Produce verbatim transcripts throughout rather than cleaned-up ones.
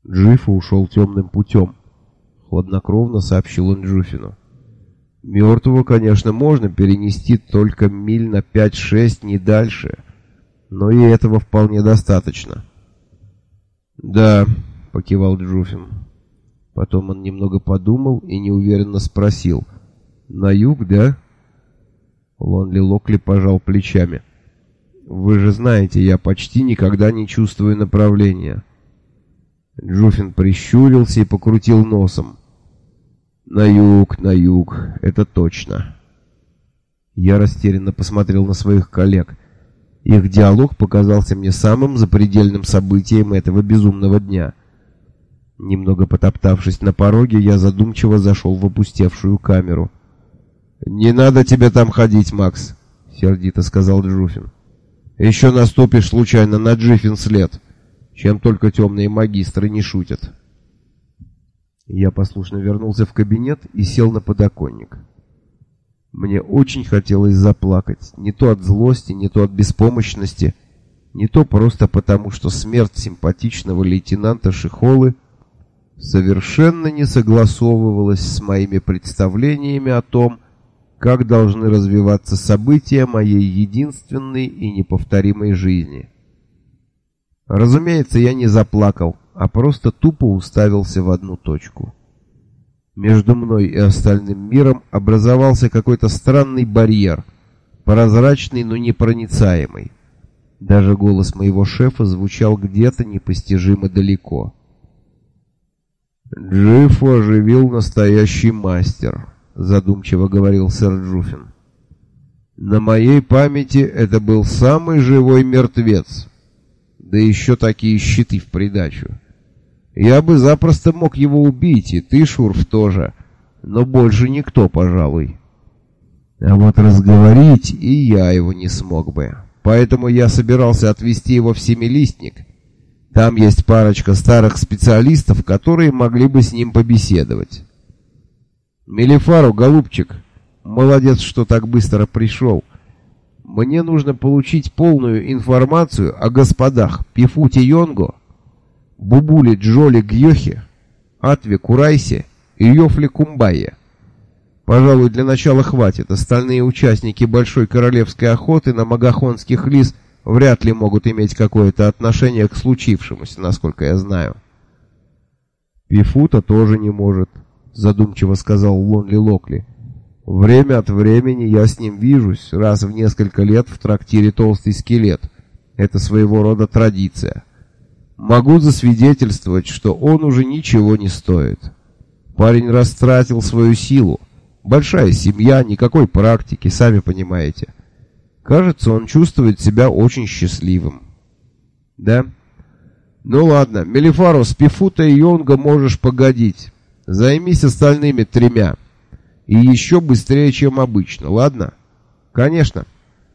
Джифа ушел темным путем, хладнокровно сообщил он Джуфину. Мертвого, конечно, можно перенести только миль на пять-шесть, не дальше, но и этого вполне достаточно. Да, покивал Джуфин. Потом он немного подумал и неуверенно спросил: на юг, да? Лонли Локли пожал плечами. Вы же знаете, я почти никогда не чувствую направления. Джуфин прищурился и покрутил носом. На юг, на юг, это точно. Я растерянно посмотрел на своих коллег. Их диалог показался мне самым запредельным событием этого безумного дня. Немного потоптавшись на пороге, я задумчиво зашел в опустевшую камеру. «Не надо тебе там ходить, Макс», — сердито сказал Джуфин. «Еще наступишь случайно на Джиффин след, чем только темные магистры не шутят». Я послушно вернулся в кабинет и сел на подоконник. Мне очень хотелось заплакать, не то от злости, не то от беспомощности, не то просто потому, что смерть симпатичного лейтенанта Шихолы совершенно не согласовывалась с моими представлениями о том, как должны развиваться события моей единственной и неповторимой жизни. Разумеется, я не заплакал, а просто тупо уставился в одну точку. Между мной и остальным миром образовался какой-то странный барьер, прозрачный, но непроницаемый. Даже голос моего шефа звучал где-то непостижимо далеко. «Джифу оживил настоящий мастер», — задумчиво говорил сэр Джуфин. «На моей памяти это был самый живой мертвец, да еще такие щиты в придачу. Я бы запросто мог его убить, и ты, Шурф, тоже, но больше никто, пожалуй. А вот разговорить и я его не смог бы, поэтому я собирался отвезти его в Семилистник. Там есть парочка старых специалистов, которые могли бы с ним побеседовать. Мелифару, голубчик, молодец, что так быстро пришел. Мне нужно получить полную информацию о господах Пифуте Йонго, Бубуле Джоли Гьохе, Атве Курайсе и Йофле Кумбайе. Пожалуй, для начала хватит. Остальные участники большой королевской охоты на магахонских лис вряд ли могут иметь какое-то отношение к случившемуся, насколько я знаю. Пифута тоже не может, задумчиво сказал Лонли Локли. Время от времени я с ним вижусь раз в несколько лет в трактире «Толстый скелет». Это своего рода традиция. Могу засвидетельствовать, что он уже ничего не стоит. Парень растратил свою силу. Большая семья, никакой практики, сами понимаете. Кажется, он чувствует себя очень счастливым. Да? Ну ладно, Мелифару, с Пифута и Йонго можешь погодить. Займись остальными тремя. И еще быстрее, чем обычно, ладно? Конечно.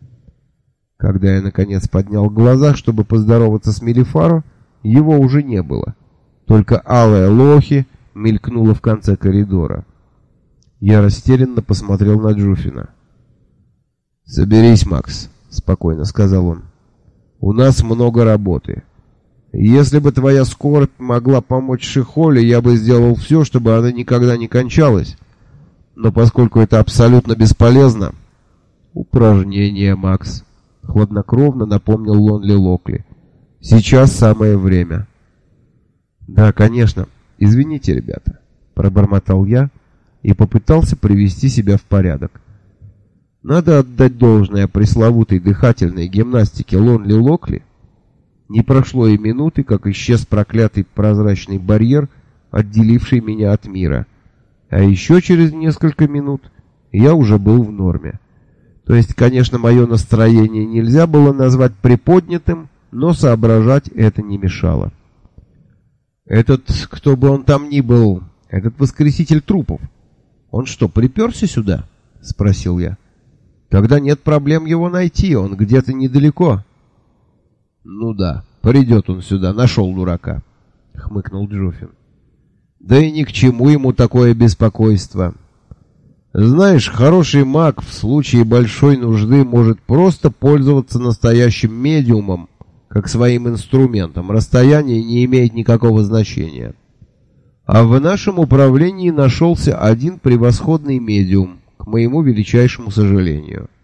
Когда я, наконец, поднял глаза, чтобы поздороваться с Мелифару, его уже не было. Только алая Лохи мелькнула в конце коридора. Я растерянно посмотрел на Джуфина. «Соберись, Макс», — спокойно сказал он. «У нас много работы. Если бы твоя скорбь могла помочь Шихоле, я бы сделал все, чтобы она никогда не кончалась. Но поскольку это абсолютно бесполезно...» «Упражнение, Макс», — хладнокровно напомнил Лонли Локли. «Сейчас самое время». «Да, конечно. Извините, ребята», — пробормотал я и попытался привести себя в порядок. Надо отдать должное пресловутой дыхательной гимнастике Лонли Локли. Не прошло и минуты, как исчез проклятый прозрачный барьер, отделивший меня от мира. А еще через несколько минут я уже был в норме. То есть, конечно, мое настроение нельзя было назвать приподнятым, но соображать это не мешало. «Этот, кто бы он там ни был, этот воскреситель трупов, он что, приперся сюда?» — спросил я. «Когда нет проблем его найти, он где-то недалеко». «Ну да, придет он сюда, нашел дурака», — хмыкнул Джуфин. «Да и ни к чему ему такое беспокойство. Знаешь, хороший маг в случае большой нужды может просто пользоваться настоящим медиумом как своим инструментом, расстояние не имеет никакого значения. А в нашем управлении нашелся один превосходный медиум, к моему величайшему сожалению.